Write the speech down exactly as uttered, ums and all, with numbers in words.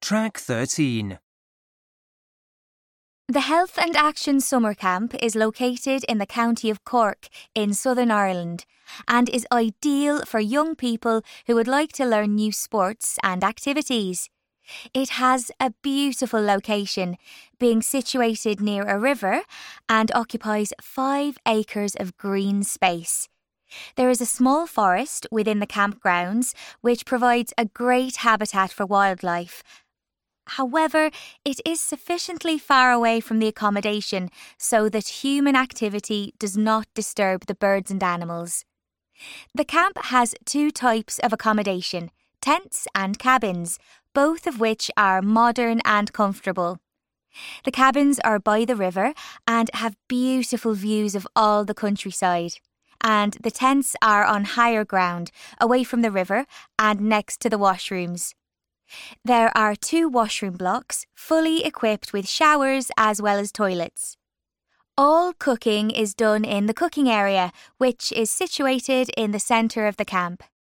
Track thirteen. The Health and Action Summer Camp is located in the county of Cork in Southern Ireland and is ideal for young people who would like to learn new sports and activities. It has a beautiful location, being situated near a river and occupies five acres of green space. There is a small forest within the campgrounds which provides a great habitat for wildlife. However, it is sufficiently far away from the accommodation so that human activity does not disturb the birds and animals. The camp has two types of accommodation, tents and cabins, both of which are modern and comfortable. The cabins are by the river and have beautiful views of all the countryside, and the tents are on higher ground, away from the river and next to the washrooms. There are two washroom blocks, fully equipped with showers as well as toilets. All cooking is done in the cooking area, which is situated in the centre of the camp.